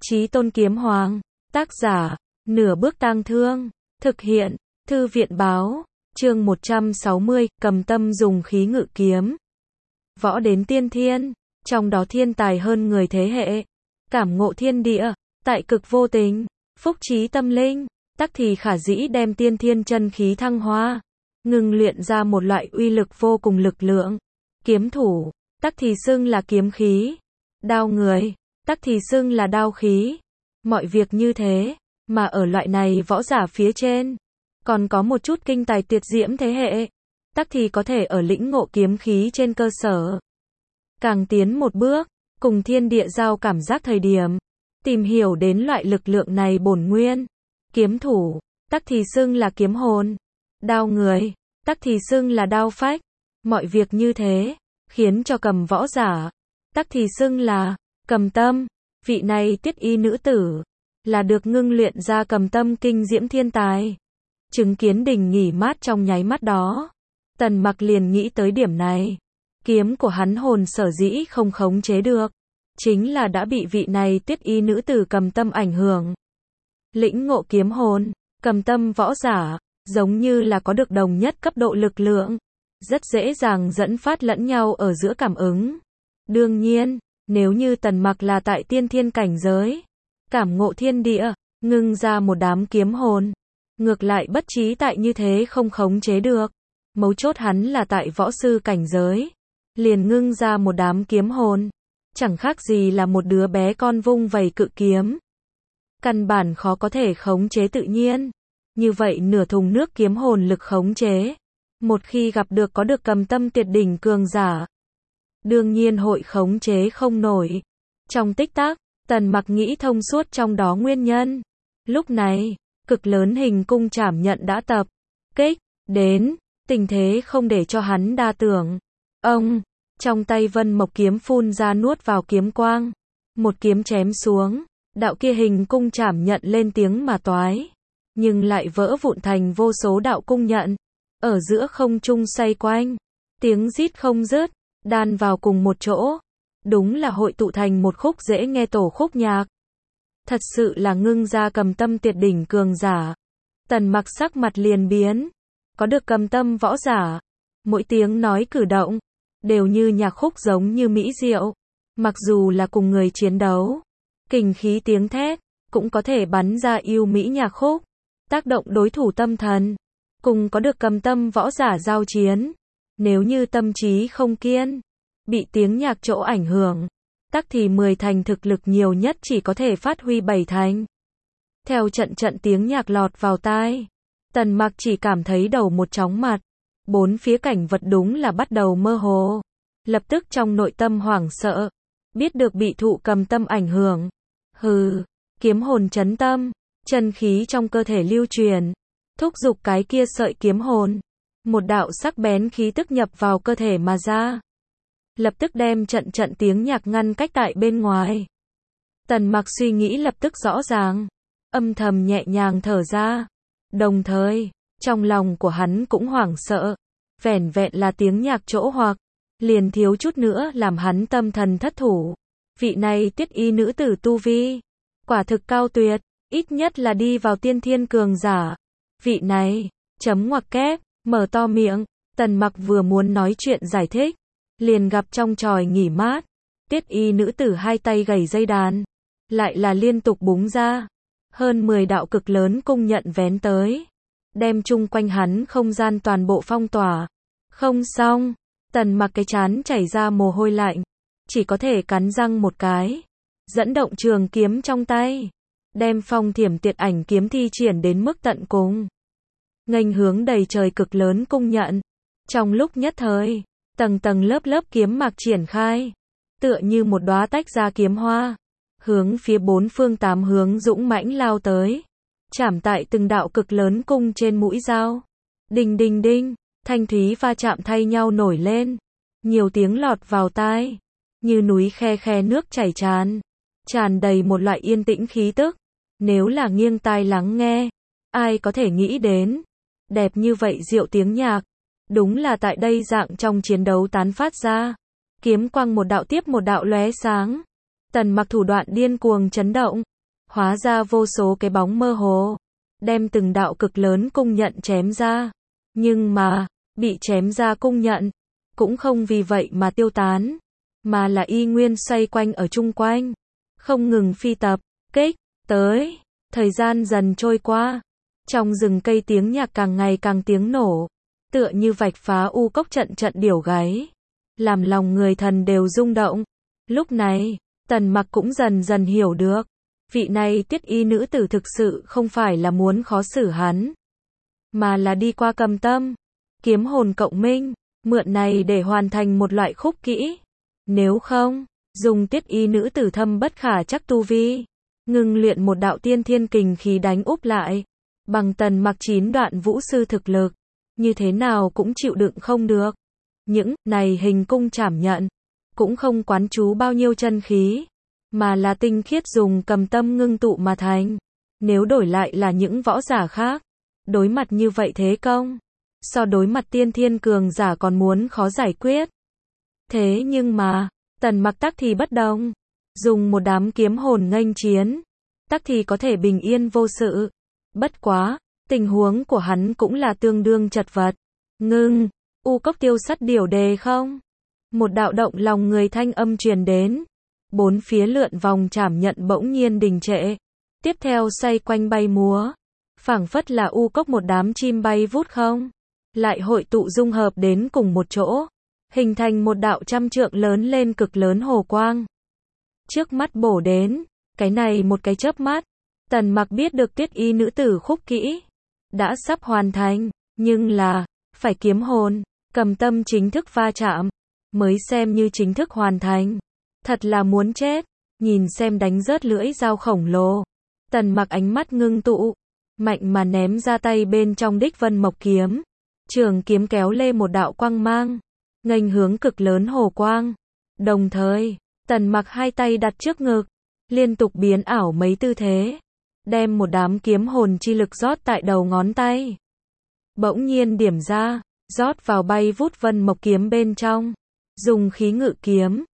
Chí Tôn Kiếm Hoàng. Tác giả, Nửa Bước Tang Thương. Thực hiện, Thư viện Báo. Chương 160, cầm tâm dùng khí ngự kiếm. Võ đến tiên thiên, trong đó thiên tài hơn người thế hệ. Cảm ngộ thiên địa, tại cực vô tình, phúc trí tâm linh, tắc thì khả dĩ đem tiên thiên chân khí thăng hoa, ngưng luyện ra một loại uy lực vô cùng lực lượng. Kiếm thủ, tắc thì xưng là kiếm khí. Đao người, tắc thì xưng là đao khí. Mọi việc như thế, mà ở loại này võ giả phía trên, còn có một chút kinh tài tuyệt diễm thế hệ, tắc thì có thể ở lĩnh ngộ kiếm khí trên cơ sở. Càng tiến một bước, cùng thiên địa giao cảm giác thời điểm, tìm hiểu đến loại lực lượng này bổn nguyên. Kiếm thủ, tắc thì xưng là kiếm hồn. Đao người, tắc thì xưng là đao phách. Mọi việc như thế, khiến cho cầm võ giả, tắc thì xưng là cầm tâm. Vị này Tiết Y nữ tử, là được ngưng luyện ra cầm tâm kinh diễm thiên tài. Chứng kiến Đình nghỉ mát trong nháy mắt đó, Tần Mặc liền nghĩ tới điểm này. Kiếm của hắn hồn sở dĩ không khống chế được, chính là đã bị vị này Tiết Y nữ tử cầm tâm ảnh hưởng. Lĩnh ngộ kiếm hồn, cầm tâm võ giả, giống như là có được đồng nhất cấp độ lực lượng, rất dễ dàng dẫn phát lẫn nhau ở giữa cảm ứng. Đương nhiên, nếu như Tần Mặc là tại tiên thiên cảnh giới, cảm ngộ thiên địa, ngưng ra một đám kiếm hồn, ngược lại bất trí tại như thế không khống chế được. Mấu chốt hắn là tại võ sư cảnh giới, liền ngưng ra một đám kiếm hồn, chẳng khác gì là một đứa bé con vung vẩy cự kiếm. Căn bản khó có thể khống chế tự nhiên. Như vậy nửa thùng nước kiếm hồn lực khống chế, một khi gặp được có được cầm tâm tuyệt đỉnh cường giả, đương nhiên hội khống chế không nổi. Trong tích tắc, Tần Mặc nghĩ thông suốt trong đó nguyên nhân. Lúc này, cực lớn hình cung trảm nhận đã tập kích đến, tình thế không để cho hắn đa tưởng. Ông, trong tay Vân Mộc kiếm phun ra nuốt vào kiếm quang, một kiếm chém xuống, đạo kia hình cung trảm nhận lên tiếng mà toái, nhưng lại vỡ vụn thành vô số đạo cung nhận, ở giữa không trung xoay quanh, tiếng rít không dứt, đan vào cùng một chỗ, đúng là hội tụ thành một khúc dễ nghe tổ khúc nhạc. Thật sự là ngưng ra cầm tâm tuyệt đỉnh cường giả. Tần Mặc sắc mặt liền biến, có được cầm tâm võ giả, mỗi tiếng nói cử động, đều như nhạc khúc giống như mỹ diệu. Mặc dù là cùng người chiến đấu, kình khí tiếng thét, cũng có thể bắn ra yêu mỹ nhạc khúc, tác động đối thủ tâm thần. Cùng có được cầm tâm võ giả giao chiến, nếu như tâm trí không kiên, bị tiếng nhạc chỗ ảnh hưởng, tắc thì 10 thành thực lực nhiều nhất chỉ có thể phát huy 7 thành. Theo trận trận tiếng nhạc lọt vào tai, Tần Mặc chỉ cảm thấy đầu một chóng mặt, bốn phía cảnh vật đúng là bắt đầu mơ hồ. Lập tức trong nội tâm hoảng sợ, biết được bị thụ cầm tâm ảnh hưởng. Hừ, kiếm hồn chấn tâm, chân khí trong cơ thể lưu truyền, thúc giục cái kia sợi kiếm hồn. Một đạo sắc bén khí tức nhập vào cơ thể mà ra, lập tức đem trận trận tiếng nhạc ngăn cách tại bên ngoài. Tần Mặc suy nghĩ lập tức rõ ràng, âm thầm nhẹ nhàng thở ra. Đồng thời, trong lòng của hắn cũng hoảng sợ, vẻn vẹn là tiếng nhạc chỗ hoặc, liền thiếu chút nữa làm hắn tâm thần thất thủ. Vị này Tiết Y nữ tử tu vi, quả thực cao tuyệt, ít nhất là đi vào tiên thiên cường giả. Vị này, chấm ngoặc kép, mở to miệng, Tần Mặc vừa muốn nói chuyện giải thích, liền gặp trong chòi nghỉ mát, Tiết Y nữ tử hai tay gảy dây đàn, lại là liên tục búng ra, hơn 10 đạo cực lớn cung nhận vén tới, đem chung quanh hắn không gian toàn bộ phong tỏa. Không xong, Tần Mặc cái trán chảy ra mồ hôi lạnh, chỉ có thể cắn răng một cái, dẫn động trường kiếm trong tay, đem Phong Thiểm Tuyệt Ảnh kiếm thi triển đến mức tận cùng, nghênh hướng đầy trời cực lớn cung nhận. Trong lúc nhất thời, tầng tầng lớp lớp kiếm mạc triển khai, tựa như một đóa tách ra kiếm hoa, hướng phía bốn phương tám hướng dũng mãnh lao tới, chạm tại từng đạo cực lớn cung trên mũi dao. Đinh đinh đinh, thanh thúy va chạm thay nhau nổi lên, nhiều tiếng lọt vào tai, như núi khe khe nước chảy tràn, tràn đầy một loại yên tĩnh khí tức. Nếu là nghiêng tai lắng nghe, ai có thể nghĩ đến, đẹp như vậy diệu tiếng nhạc, đúng là tại đây dạng trong chiến đấu tán phát ra. Kiếm quang một đạo tiếp một đạo lóe sáng, Tần Mặc thủ đoạn điên cuồng chấn động, hóa ra vô số cái bóng mơ hồ, đem từng đạo cực lớn cung nhận chém ra. Nhưng mà, bị chém ra cung nhận, cũng không vì vậy mà tiêu tán, mà là y nguyên xoay quanh ở chung quanh, không ngừng phi tập, kích, tới. Thời gian dần trôi qua, trong rừng cây tiếng nhạc càng ngày càng tiếng nổ, tựa như vạch phá u cốc trận trận điểu gáy, làm lòng người thần đều rung động. Lúc này, Tần Mặc cũng dần dần hiểu được, vị này Tiết Y nữ tử thực sự không phải là muốn khó xử hắn, mà là đi qua Cầm Tâm, kiếm hồn cộng minh, mượn này để hoàn thành một loại khúc kỹ. Nếu không, dùng Tiết Y nữ tử thâm bất khả chắc tu vi, ngưng luyện một đạo tiên thiên kình khí đánh úp lại, bằng Tần Mặc 9 đoạn vũ sư thực lực, như thế nào cũng chịu đựng không được. Những này hình cung chảm nhận, cũng không quán chú bao nhiêu chân khí, mà là tinh khiết dùng Cầm Tâm ngưng tụ mà thành. Nếu đổi lại là những võ giả khác, đối mặt như vậy thế công, so đối mặt tiên thiên cường giả còn muốn khó giải quyết. Thế nhưng mà, Tần Mặc tắc thì bất đồng, dùng một đám kiếm hồn nghênh chiến, tắc thì có thể bình yên vô sự. Bất quá, tình huống của hắn cũng là tương đương chật vật. Ngưng, u cốc tiêu sắt điểu đề không? Một đạo động lòng người thanh âm truyền đến. Bốn phía lượn vòng chảm nhận bỗng nhiên đình trệ. Tiếp theo xoay quanh bay múa. Phảng phất là u cốc một đám chim bay vút không. Lại hội tụ dung hợp đến cùng một chỗ. Hình thành một đạo trăm trượng lớn lên cực lớn hồ quang. Trước mắt bổ đến. Cái này một cái chớp mắt. Tần Mặc biết được Tiết Y nữ tử khúc kỹ đã sắp hoàn thành, nhưng là phải kiếm hồn, Cầm Tâm chính thức va chạm mới xem như chính thức hoàn thành. Thật là muốn chết. Nhìn xem đánh rớt lưỡi dao khổng lồ, Tần Mặc ánh mắt ngưng tụ, mạnh mà ném ra tay bên trong đích Vân Mộc kiếm. Trường kiếm kéo lê một đạo quang mang, nghênh hướng cực lớn hồ quang. Đồng thời, Tần Mặc hai tay đặt trước ngực, liên tục biến ảo mấy tư thế, đem một đám kiếm hồn chi lực rót tại đầu ngón tay. Bỗng nhiên điểm ra, rót vào bay vút Vân Mộc kiếm bên trong. Dùng khí ngự kiếm,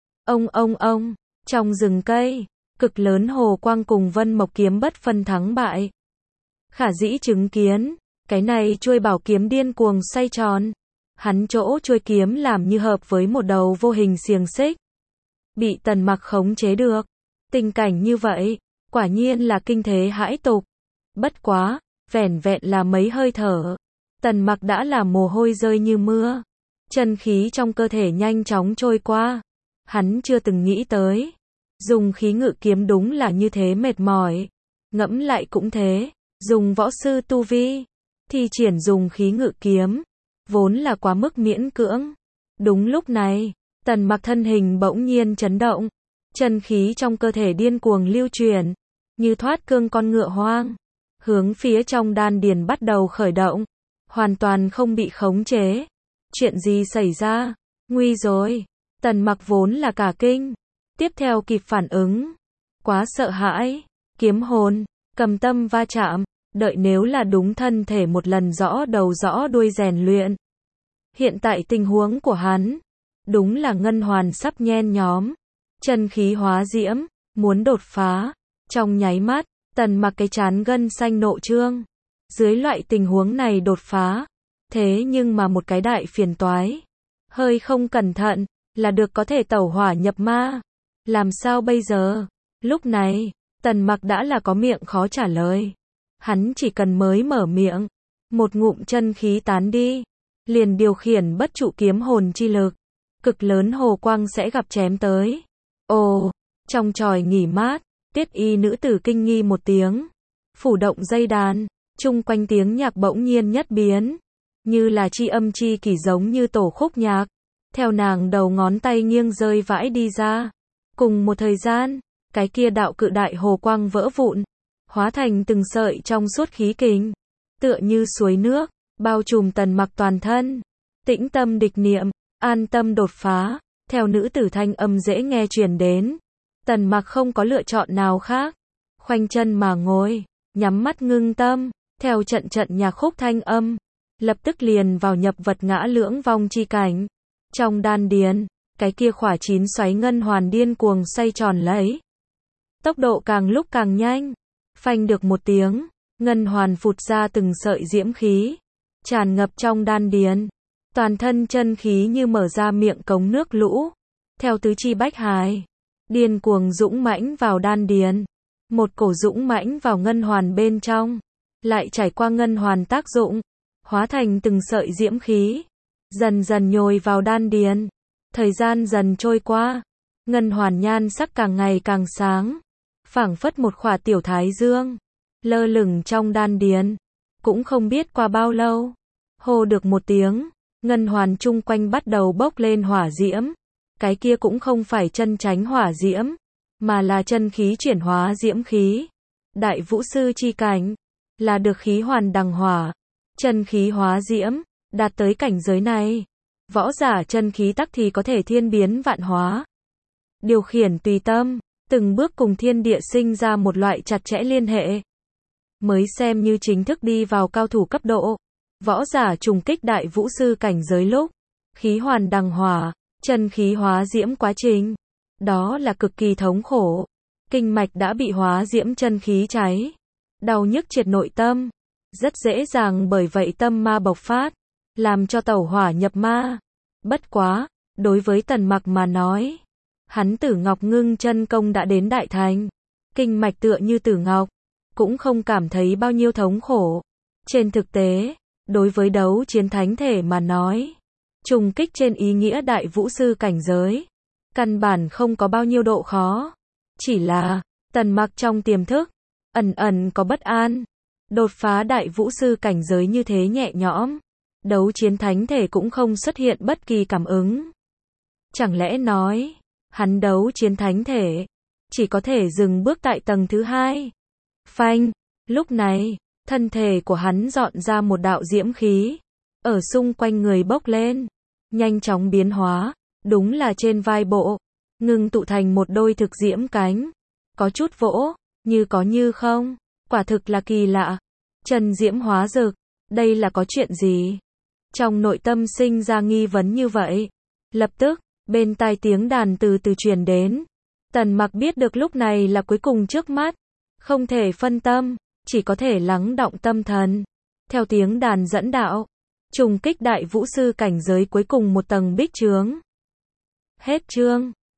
ông, trong rừng cây, cực lớn hồ quang cùng Vân Mộc kiếm bất phân thắng bại. Khả dĩ chứng kiến, cái này chuôi bảo kiếm điên cuồng xoay tròn. Hắn chỗ chuôi kiếm làm như hợp với một đầu vô hình xiềng xích, bị Tần Mặc khống chế được. Tình cảnh như vậy, quả nhiên là kinh thế hãi tục. Bất quá, vẻn vẹn là mấy hơi thở, Tần Mặc đã là mồ hôi rơi như mưa. Chân khí trong cơ thể nhanh chóng trôi qua. Hắn chưa từng nghĩ tới, dùng khí ngự kiếm đúng là như thế mệt mỏi. Ngẫm lại cũng thế, dùng võ sư tu vi, thi triển dùng khí ngự kiếm, vốn là quá mức miễn cưỡng. Đúng lúc này, Tần Mặc thân hình bỗng nhiên chấn động. Chân khí trong cơ thể điên cuồng lưu chuyển, như thoát cương con ngựa hoang, hướng phía trong đan điền bắt đầu khởi động, hoàn toàn không bị khống chế. Chuyện gì xảy ra? Nguy rồi. Tần Mặc vốn là cả kinh, tiếp theo kịp phản ứng, quá sợ hãi. Kiếm hồn, Cầm Tâm va chạm, đợi nếu là đúng thân thể một lần rõ đầu rõ đuôi rèn luyện. Hiện tại tình huống của hắn, đúng là ngân hoàn sắp nhen nhóm, chân khí hóa diễm, muốn đột phá. Trong nháy mắt, Tần Mặc cái trán gân xanh nộ trương. Dưới loại tình huống này đột phá, thế nhưng mà một cái đại phiền toái. Hơi không cẩn thận, là được có thể tẩu hỏa nhập ma. Làm sao bây giờ? Lúc này, Tần Mặc đã là có miệng khó trả lời. Hắn chỉ cần mới mở miệng, một ngụm chân khí tán đi, liền điều khiển bất trụ kiếm hồn chi lực. Cực lớn hồ quang sẽ gặp chém tới. Ồ, trong tròi nghỉ mát, Tiết Y nữ tử kinh nghi một tiếng. Phủ động dây đàn, chung quanh tiếng nhạc bỗng nhiên nhất biến. Như là chi âm chi kỷ giống như tổ khúc nhạc. Theo nàng đầu ngón tay nghiêng rơi vãi đi ra. Cùng một thời gian, cái kia đạo cự đại hồ quang vỡ vụn, hóa thành từng sợi trong suốt khí kình, tựa như suối nước, bao trùm Tần Mặc toàn thân. Tĩnh tâm địch niệm, an tâm đột phá. Theo nữ tử thanh âm dễ nghe truyền đến, Tần Mặc không có lựa chọn nào khác, khoanh chân mà ngồi, nhắm mắt ngưng tâm, theo trận trận nhạc khúc thanh âm, lập tức liền vào nhập vật ngã lưỡng vong chi cảnh. Trong đan điền, cái kia khỏa 9 xoáy ngân hoàn điên cuồng xoay tròn lấy. Tốc độ càng lúc càng nhanh, Phanh được một tiếng, ngân hoàn phụt ra từng sợi diễm khí, tràn ngập trong đan điền. Toàn thân chân khí như mở ra miệng cống nước lũ, theo tứ chi bách hải, điên cuồng dũng mãnh vào đan điền. Một cổ dũng mãnh vào ngân hoàn bên trong, lại trải qua ngân hoàn tác dụng, hóa thành từng sợi diễm khí, dần dần nhồi vào đan điền. Thời gian dần trôi qua, ngân hoàn nhan sắc càng ngày càng sáng, phảng phất một khỏa tiểu thái dương, lơ lửng trong đan điền. Cũng không biết qua bao lâu, hô được một tiếng, ngân hoàn chung quanh bắt đầu bốc lên hỏa diễm. Cái kia cũng không phải chân chánh hỏa diễm, mà là chân khí chuyển hóa diễm khí. Đại vũ sư chi cảnh, là được khí hoàn đằng hỏa, chân khí hóa diễm, đạt tới cảnh giới này. Võ giả chân khí tắc thì có thể thiên biến vạn hóa, điều khiển tùy tâm, từng bước cùng thiên địa sinh ra một loại chặt chẽ liên hệ. Mới xem như chính thức đi vào cao thủ cấp độ. Võ giả trùng kích đại vũ sư cảnh giới lúc, khí hoàn đằng hỏa, chân khí hóa diễm quá trình, đó là cực kỳ thống khổ. Kinh mạch đã bị hóa diễm chân khí cháy, đau nhức triệt nội tâm, rất dễ dàng bởi vậy tâm ma bộc phát, làm cho tẩu hỏa nhập ma. Bất quá, đối với Tần Mặc mà nói, hắn Tử Ngọc Ngưng chân công đã đến đại thành, kinh mạch tựa như tử ngọc, cũng không cảm thấy bao nhiêu thống khổ. Trên thực tế, đối với đấu chiến thánh thể mà nói, trùng kích trên ý nghĩa đại vũ sư cảnh giới, căn bản không có bao nhiêu độ khó. Chỉ là, Tần Mặc trong tiềm thức, ẩn ẩn có bất an. Đột phá đại vũ sư cảnh giới như thế nhẹ nhõm, đấu chiến thánh thể cũng không xuất hiện bất kỳ cảm ứng. Chẳng lẽ nói, hắn đấu chiến thánh thể, chỉ có thể dừng bước tại tầng thứ 2. Phanh, lúc này, thân thể của hắn dọn ra một đạo diễm khí, ở xung quanh người bốc lên, nhanh chóng biến hóa, đúng là trên vai bộ, ngưng tụ thành một đôi thực diễm cánh, có chút vỗ, như có như không, quả thực là kỳ lạ. Chân diễm hóa rực, đây là có chuyện gì? Trong nội tâm sinh ra nghi vấn như vậy. Lập tức, bên tai tiếng đàn từ từ truyền đến. Tần Mặc biết được lúc này là cuối cùng trước mắt, không thể phân tâm, chỉ có thể lắng đọng tâm thần. Theo tiếng đàn dẫn đạo, trùng kích đại vũ sư cảnh giới cuối cùng một tầng bích chướng. Hết chương.